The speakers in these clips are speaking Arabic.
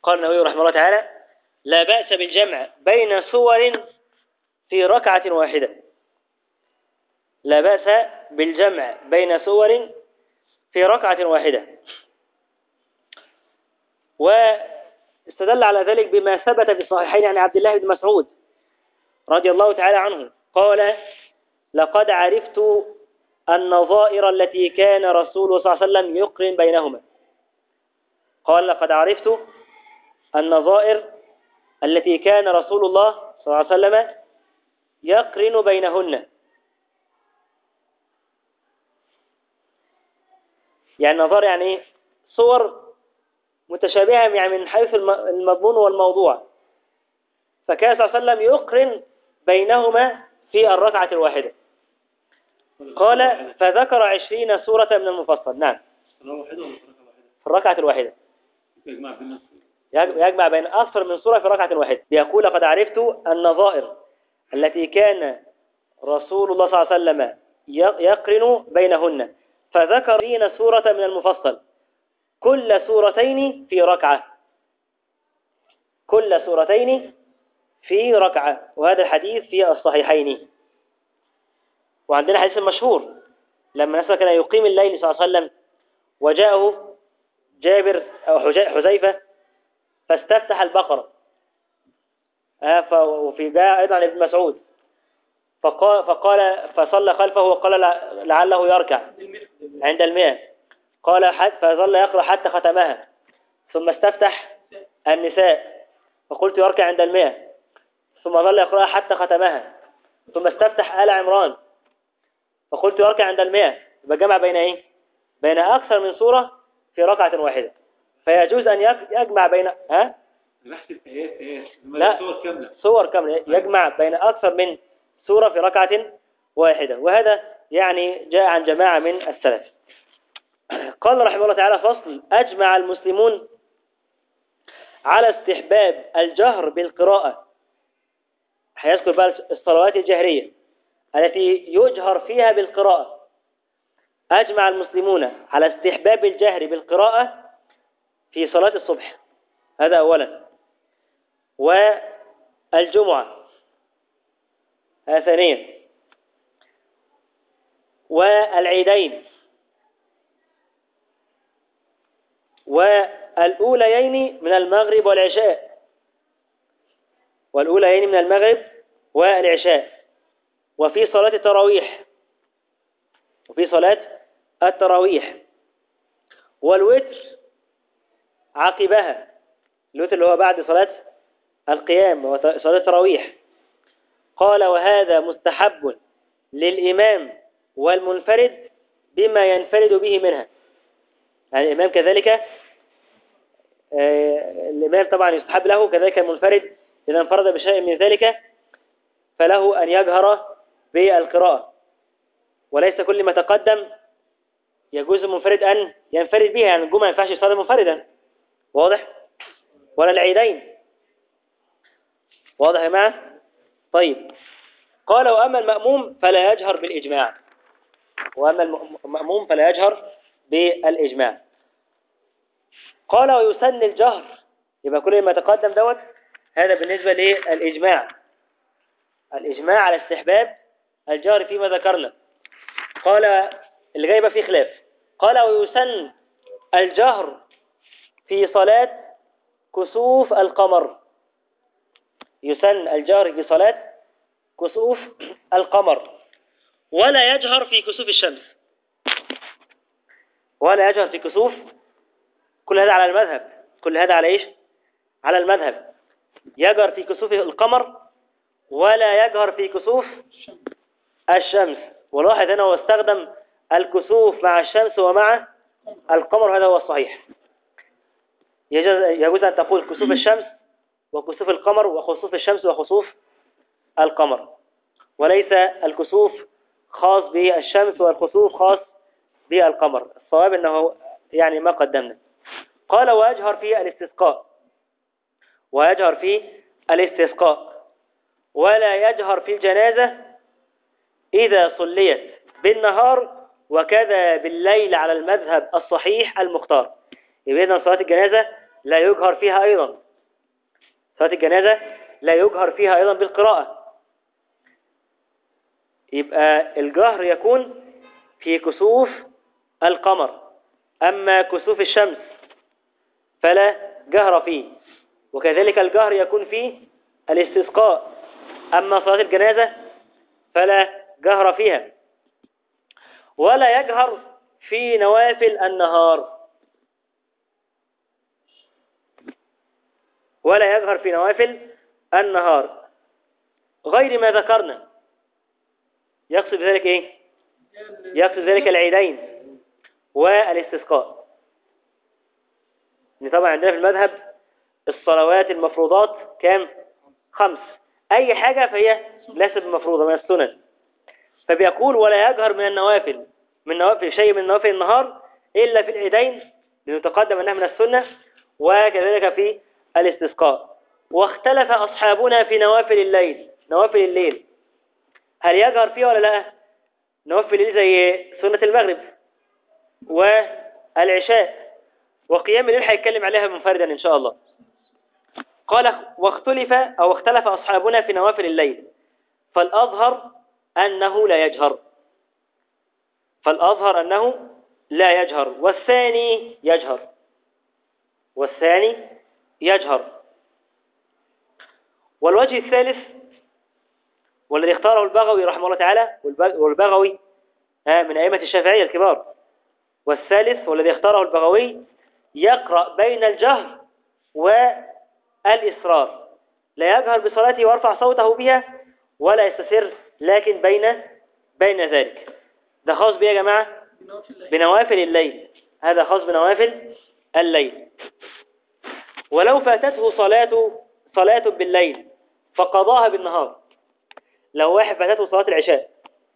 قال النووي رحمه الله تعالى: لا بأس بالجمع بين سور في ركعة واحدة. لا بأس بالجمع بين سور في ركعة واحدة. واستدل على ذلك بما ثبت في الصحيحين عن عبد الله بن مسعود رضي الله تعالى عنه قال: لقد عرفت النظائر التي كان رسول صلى الله عليه وسلم يقرن بينهما. قال: لقد عرفت النظائر التي كان رسول الله صلى الله عليه وسلم يقرن بينهن. يعني نظائر يعني صور متشابهة يعني من حيث المضمون والموضوع، فكان صلى الله عليه وسلم يقرن بينهما في الركعة الواحدة. قال: فذكر 20 سورة من المفصل. نعم، في الركعة الواحدة يجمع بين أكثر من سورة في ركعة واحدة. يقول: لقد عرفت النظائر التي كان رسول الله صلى الله عليه وسلم يقرن بينهن، فذكر 20 سورة من المفصل، كل سورتين في ركعة، كل سورتين في ركعة. وهذا الحديث في الصحيحين. وعندنا حديث مشهور لما الناس كان يقيم الليل صلى الله عليه وسلم وجاءه جابر أو حذيفة فاستفتح البقرة، وفي جاء أيضا ابن مسعود فقال فصلى خلفه وقال لعله يركع عند 100. قال فظل يقرأ حتى ختمها، ثم استفتح النساء فقلت يركع عند 100، ثم ظل يقرأ حتى ختمها، ثم استفتح آل عمران فقلت يركع عند 100. يبقى جمع بين ايه؟ بين أكثر من سورة في ركعة واحدة. فيجوز أن يجمع بين نحسب آيات لا، سور كاملة، سور كاملة يجمع بين أكثر من سورة في ركعة واحدة. وهذا يعني جاء عن جماعة من السلف. قال رحمه الله تعالى: فصل: أجمع المسلمون على استحباب الجهر بالقراءة. هيذكر بقى الصلوات الجهرية التي يجهر فيها بالقراءة. أجمع المسلمون على استحباب الجهر بالقراءة في صلاة الصبح، هذا أولا، والجمعة هذا ثانيا، والعيدين، والأوليين من المغرب والعشاء، والأوليين من المغرب والعشاء، وفي صلاة التراويح، وفي صلاة التراويح، والوتر عقبها، الوتر اللي هو بعد صلاة القيام وصلاة التراويح. قال: وهذا مستحب للإمام والمنفرد بما ينفرد به منها. يعني الإمام كذلك، الإمام طبعا يستحب له، كذلك المنفرد إذا انفرد بشيء من ذلك فله أن يجهر بالقراءة. وليس كل ما تقدم يجوز المنفرد أن ينفرد بها، يعني الجمعة ما ينفعش يصلي منفردا، واضح؟ ولا العيدين، واضح يا جماعة؟ طيب، قال: وأما المأموم فلا يجهر بالإجماع. وأما المأموم فلا يجهر بالإجماع. قال: ويسن الجهر. يبقى كل ما تقدم دوت هذا بالنسبة للإجماع، الإجماع على استحباب الجهر فيما ذكرنا. قال اللي جايبه فيه خلاف. قال: ويسن الجهر في صلاة كسوف القمر. يسن الجهر في صلاة كسوف القمر، ولا يجهر في كسوف الشمس، ولا يجهر في كسوف. كل هذا على المذهب، كل هذا على ايش؟ على المذهب. يجهر في كسوف القمر ولا يجهر في كسوف الشمس. ولاحظ هنا هو استخدم الكسوف مع الشمس ومع القمر، هذا هو الصحيح. يجوز أن تقول كسوف الشمس وكسوف القمر وخسوف الشمس وخسوف القمر، وليس الكسوف خاص بالشمس والخسوف خاص بالقمر. الصواب أنه يعني ما قدمنا. قال: ويجهر في الاستسقاء، ويجهر في الاستسقاء، ولا يجهر في الجنازة إذا صليت بالنهار، وكذا بالليل على المذهب الصحيح المختار. يبقى إذن صلاة الجنازة لا يجهر فيها أيضا، صلاة الجنازة لا يجهر فيها أيضا بالقراءة. يبقى الجهر يكون في كسوف القمر، أما كسوف الشمس فلا جهر فيه. وكذلك الجهر يكون في الاستسقاء، أما صلاة الجنازة فلا جهر فيها. ولا يجهر في نوافل النهار، ولا يجهر في نوافل النهار غير ما ذكرنا. يقصد ذلك ايه؟ يقصد ذلك العيدين والاستسقاء. إن طبعا عندنا في المذهب الصلوات المفروضات كام؟ 5. أي حاجة فهي ليست مفروضة من السنن. فبيقول ولا يجهر من النوافل، من نوافل شيء من نوافل النهار إلا في العيدين لنتقدم أنها من السنة، وكذلك في الاستسقاء. واختلف أصحابنا في نوافل الليل، نوافل الليل هل يجهر فيها ولا لا؟ نوافل الليل زي سنة المغرب والعشاء وقيام الليل هيتكلم عليها منفردا إن شاء الله. قال واختلف أصحابنا في نوافل الليل، فالأظهر أنه لا يجهر، فالأظهر أنه لا يجهر، والثاني يجهر، والثاني يجهر. والوجه الثالث والذي اختاره البغوي رحمه الله تعالى، والبغوي من أئمة الشافعية الكبار، والثالث والذي اختاره البغوي يقرأ بين الجهر والإسرار، لا يجهر بصلاته ويرفع صوته بها ولا يستسر، لكن بين ذلك. ده خاص بيه يا جماعة بنوافل الليل، هذا خاص بنوافل الليل. ولو فاتته صلاة بالليل فقضاها بالنهار، لو واحد فاتته صلاة العشاء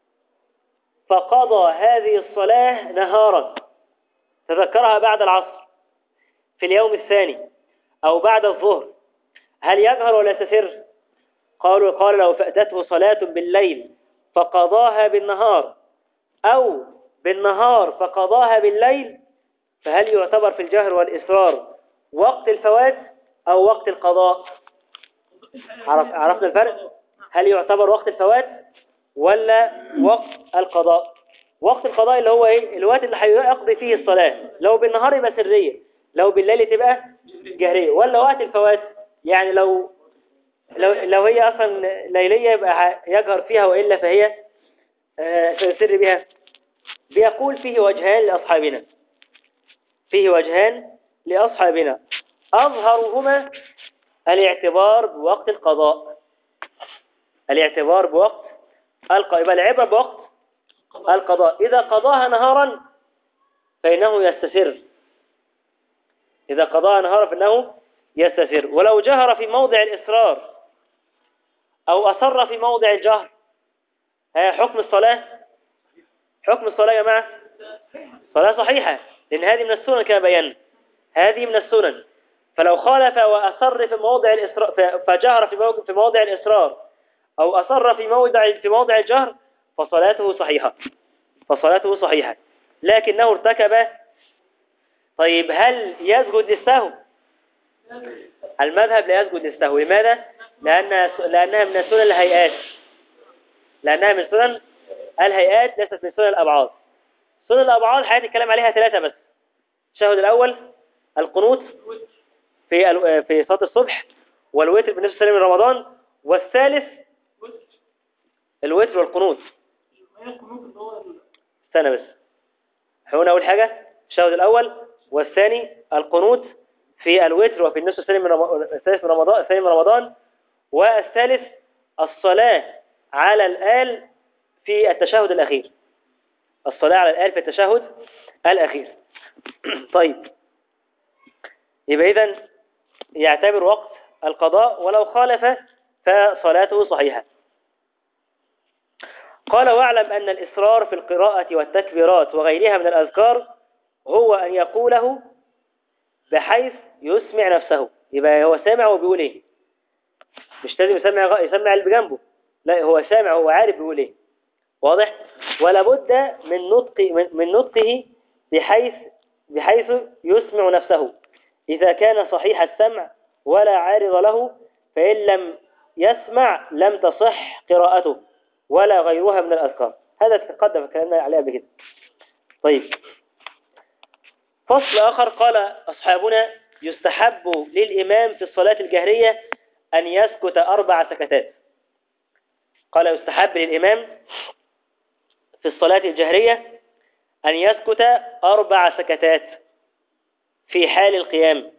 فقضى هذه الصلاة نهارا، تذكرها بعد العصر في اليوم الثاني أو بعد الظهر، هل يجهر ولا يستسر؟ قال لو فاتته صلاة بالليل فقضاها بالنهار أو بالنهار فقضاها بالليل، فهل يعتبر في الجهر والإسرار وقت الفوات أو وقت القضاء؟ عرفنا الفرق؟ هل يعتبر وقت الفوات ولا وقت القضاء؟ وقت القضاء اللي هو ايه؟ الوقت اللي هيقضي فيه الصلاة، لو بالنهار يبقى سرية، لو بالليل تبقى جهرية. ولا وقت الفوات يعني لو هي أصلا ليلية يبقى يجهر فيها، وإلا فهي سيسر بها. بيقول فيه وجهان لأصحابنا، فيه وجهان لأصحابنا، أظهرهما الاعتبار بوقت القضاء، الاعتبار بوقت القضاء، يبقى العبرة بوقت القضاء. إذا قضاها نهارا فإنه يستسر، إذا قضاها نهارا فإنه يستسر. ولو جهر في موضع الإسرار أو أسر في موضع الجهر، حكم الصلاة، حكم الصلاة يا جماعة صلاة صحيحة، لأن هذه من السنن كما بينا، هذه من السنن. فلو خالف وأسر في موضع الإسرار، فجهر في موضع الإسرار أو أسر في موضع الجهر، فصلاته صحيحة، فصلاته صحيحة، لكنه ارتكب. طيب هل يسجد للسهو؟ المذهب لا يسجد للسهو. لماذا؟ لأنها من سنن الهيئات، لأنها من سنن الهيئات ليست من سنن الأبعاد. سنن الأبعاد هنتكلم عليها 3 بس. التشهد الأول القنوت في صلاة الصبح، والوتر بالنسبة لسلام رمضان، والثالث الوتر والقنوت. استنى بس، هنا أول حاجة التشهد الأول، والثاني القنوت في الوتر وفي النصف الثاني من رمضان، والثالث الصلاة على الآل في التشهد الأخير، الصلاة على الآل في التشهد الأخير. طيب يبقى إذن يعتبر وقت القضاء، ولو خالف فصلاته صحيحة. قال واعلم أن الإصرار في القراءة والتكبيرات وغيرها من الأذكار هو أن يقوله بحيث يسمع نفسه. يبقى هو سامع وبيقول إيه، مش لازم يسمع اللي بجنبه، لا هو سامع وهو عارف بيقول إيه، واضح؟ ولا بد من نطقه بحيث يسمع نفسه، إذا كان صحيح السمع ولا عارض له، فإن لم يسمع لم تصح قراءته ولا غيرها من الأذكار. هذا تقدم كلامنا عليه قبل كده. طيب، فصل آخر قال أصحابنا: يستحب للإمام في الصلاة الجهرية أن يسكت 4 سكتات. قال: يستحب للإمام في الصلاة الجهرية أن يسكت 4 سكتات في حال القيام.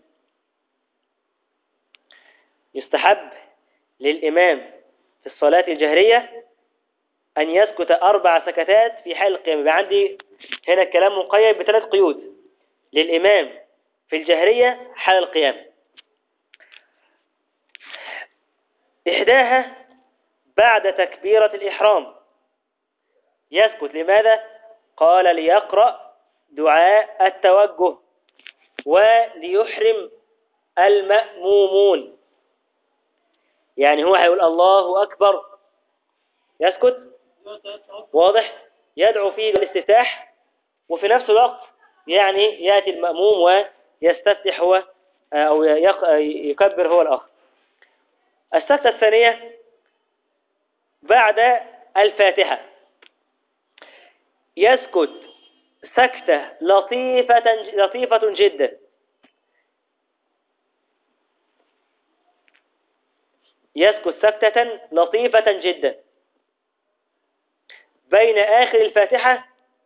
يستحب للإمام في الصلاة الجهرية أن يسكت 4 سكتات في حال القيام. يبقى عندي هنا الكلام مقيد ب3 قيود للإمام في الجهرية حال القيام. إحداها بعد تكبيرة الإحرام يسكت. لماذا؟ قال: ليقرأ دعاء التوجه وليحرم المأمومون. يعني هو هيقول الله أكبر يسكت، واضح، يدعو فيه بالاستفتاح، وفي نفس الوقت يعني يأتي المأموم ويستفتح هو أو يكبر هو الآخر. السكتة الثانية بعد الفاتحة يسكت سكتة لطيفة جدا. يسكت سكتة لطيفة جدا بين آخر الفاتحة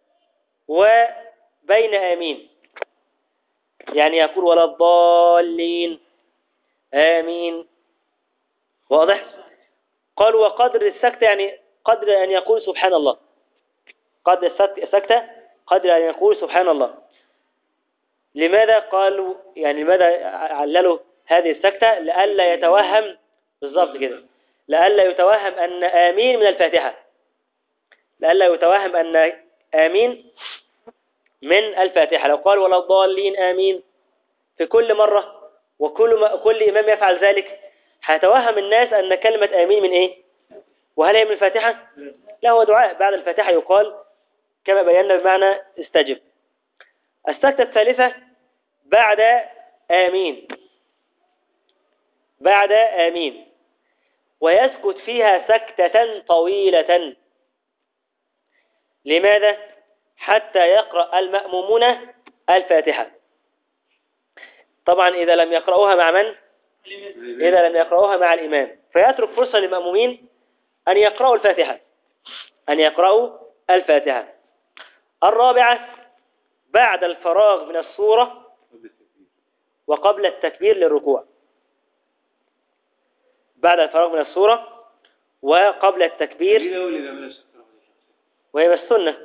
وبين آمين. يعني يقول: ولا الضالين آمين. واضح؟ قال: وقدر السكتة يعني قدر أن يقول سبحان الله. قدر السكتة قدر أن يقول سبحان الله. لماذا قالوا يعني لماذا عللوا هذه السكتة؟ لئلا يتوهم، بالضبط كده، لئلا يتوهم أن آمين من الفاتحة، لئلا يتوهم أن آمين من الفاتحة. لو قال ولا الضالين آمين في كل مرة وكل إمام يفعل ذلك، هيتوهم الناس أن كلمة آمين من إيه؟ وهل هي من الفاتحة؟ لا، هو دعاء بعد الفاتحة يقال كما بينا بمعنى استجب. السكتة الثالثة بعد آمين. بعد آمين ويسكت فيها سكتة طويلة. لماذا؟ حتى يقرأ المأمومون الفاتحة. طبعا إذا لم يقرأوها مع من؟ إذا لم يقرأوها مع الإمام، فيترك فرصة للمأمومين أن يقرأوا الفاتحة، أن يقرأوا الفاتحة. الرابعة بعد الفراغ من السورة وقبل التكبير للركوع. بعد الفراغ من السورة وقبل التكبير، وهي السنة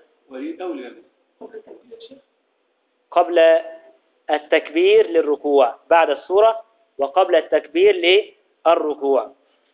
قبل التكبير للركوع، بعد السورة وقبل التكبير للركوع.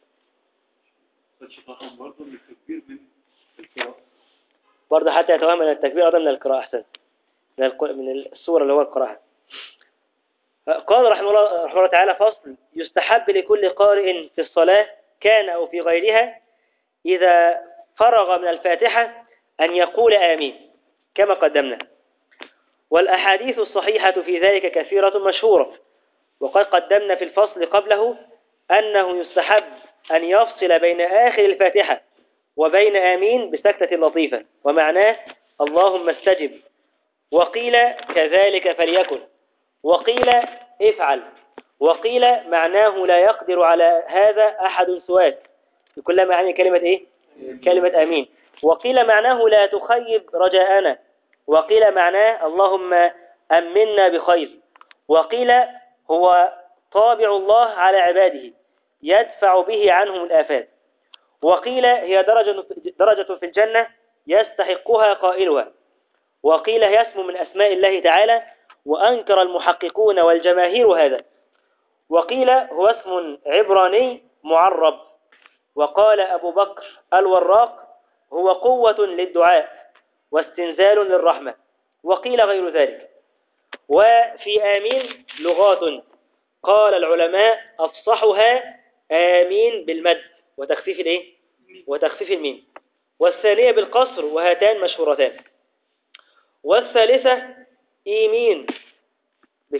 برضه حتى يتوهم أن التكبير أيضا من القراءة أحسن من السورة اللي هو القراءة. قال رحمه الله تعالى: فصل: يستحب لكل قارئ في الصلاة كان أو في غيرها إذا فرغ من الفاتحة أن يقول آمين كما قدمنا. والأحاديث الصحيحة في ذلك كثيرة مشهورة، وقد قدمنا في الفصل قبله أنه يستحب أن يفصل بين آخر الفاتحة وبين آمين بسكتة لطيفة، ومعناه اللهم استجب، وقيل كذلك فليكن، وقيل افعل، وقيل معناه لا يقدر على هذا أحد سواك. بكل معنى كلمة إيه؟ كلمة آمين. وقيل معناه لا تخيب رجاءنا، وقيل معناه اللهم أمنا بخير، وقيل هو طابع الله على عباده يدفع به عنهم الآفات، وقيل هي درجة في الجنة يستحقها قائلها، وقيل هي اسم من أسماء الله تعالى، وأنكر المحققون والجماهير هذا، وقيل هو اسم عبراني معرب، وقال أبو بكر الوراق هو قوة للدعاء واستنزال للرحمة، وقيل غير ذلك. وفي آمين لغات قال العلماء أفصحها آمين بالمد وتخفيف الإيه؟ وتخفيف الميم، والثانية بالقصر، وهاتان مشهورتان. والثالثة إيمين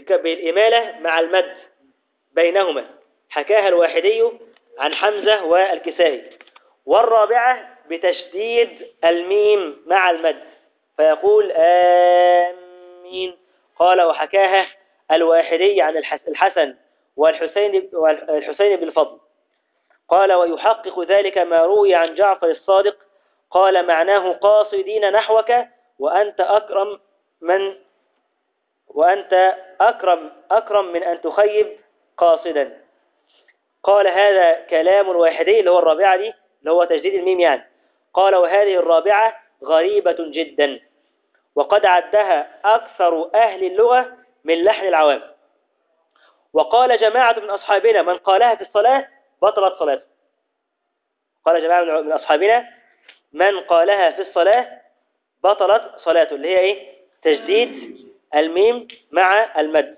بالإمالة مع المد بينهما، حكاها الواحدي عن حمزة والكسائي. والرابعة بتشديد الميم مع المد فيقول آمين. قال وحكاها الواحدي عن الحسن والحسين بن الفضل. قال ويحقق ذلك ما روي عن جعفر الصادق قال معناه قاصدين نحوك وأنت أكرم من أن تخيب قاصدا. قال هذا كلام الواحدي اللي هو الرابعة دي اللي هو تجديد الميم يعني. قال وهذه الرابعة غريبة جدا وقد عدها أكثر أهل اللغة من لحن العوام. وقال جماعة من أصحابنا من قالها في الصلاة بطلت صلاته. قال جماعة من أصحابنا من قالها في الصلاة بطلت صلاته اللي هي إيه؟ تجديد الميم مع المد.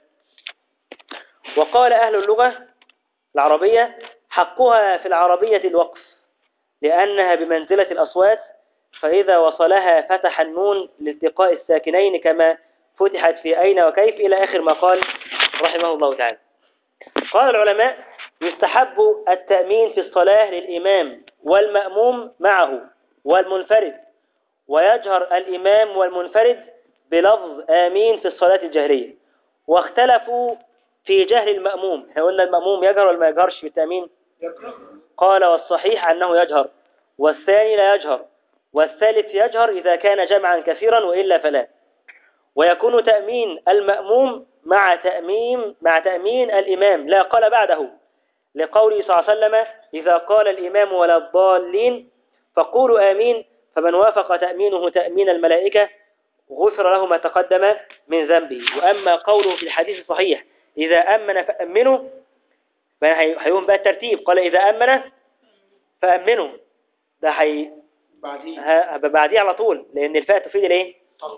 وقال أهل اللغة العربية حقها في العربية الوقف لأنها بمنزلة الأصوات فإذا وصلها فتح النون لالتقاء الساكنين كما فتحت في أين وكيف إلى آخر ما قال رحمه الله تعالى. قال العلماء يستحب التأمين في الصلاة للإمام والمأموم معه والمنفرد ويجهر الإمام والمنفرد بلفظ آمين في الصلاة الجهرية. واختلفوا في جهل المأموم. احنا قلنا المأموم يجهر ولا ما يجهرش في التأمين؟ قال والصحيح أنه يجهر والثاني لا يجهر والثالث يجهر إذا كان جمعا كثيرا وإلا فلا. ويكون تأمين المأموم مع تأمين الإمام لا قال بعده لقوله صلى الله عليه وسلم إذا قال الإمام ولا الضالين فقولوا آمين فمن وافق تأمينه تأمين الملائكة غفر له ما تقدم من ذنبه. وأما قوله في الحديث الصحيح إذا أمن فأمنوا فهيقوم بقى الترتيب. قال إذا أمن فأمنوا ده بعديه على طول لأن الفاء تفيد الايه؟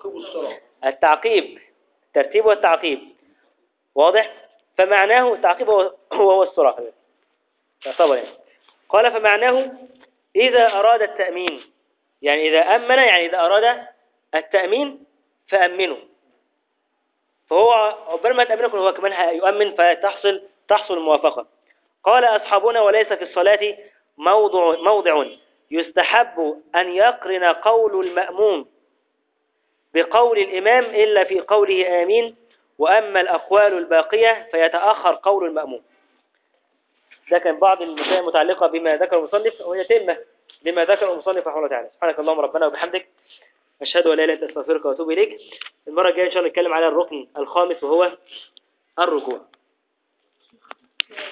التعقيب الترتيب والتعقيب واضح. فمعناه التعقيب هو السرعة طبعا يعني. قال فمعناه إذا أراد التأمين يعني إذا أمن يعني إذا أراد التأمين فأمنوا فهو عقبال ما تأمنكم هو كمان يؤمن فتحصل الموافقة. قال أصحابنا وليس في الصلاة موضع يستحب أن يقرن قول المأموم بقول الإمام إلا في قوله آمين وأما الأقوال الباقية فيتأخر قول المأموم. ده كان بعض المسائل المتعلقة بما ذكر المصنف وهي تمة لما ذكر المصنف رحمه الله تعالى. سبحانك اللهم ربنا وبحمدك أشهد أن لا إله إلا أنت أستغفرك وأتوب إليك. المرة الجاية إن شاء الله نتكلم على الركن الخامس وهو الركوع.